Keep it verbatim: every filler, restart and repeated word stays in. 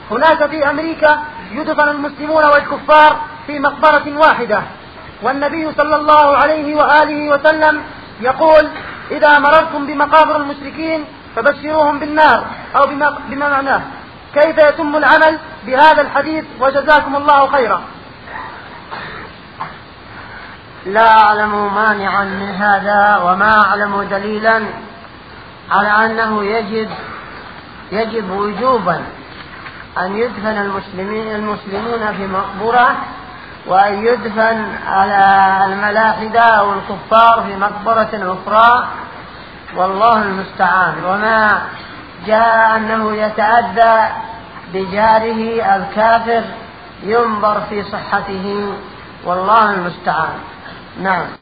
هناك في أمريكا يدفن المسلمون والكفار في مقبرة واحدة، والنبي صلى الله عليه وآله وسلم يقول: إذا مررتم بمقابر المشركين فبشروهم بالنار، أو بما معناه. كيف يتم العمل بهذا الحديث؟ وجزاكم الله خيرا. لا أعلم مانعا من هذا، وما أعلم دليلا على أنه يجب يجب وجوبا أن يدفن المسلمين المسلمون في مقبرة، وأن يدفن على الملاحدة أو الكفار في مقبرة أخرى، والله المستعان. وما جاء أنه يتأذى بجاره الكافر ينظر في صحته، والله المستعان. نعم.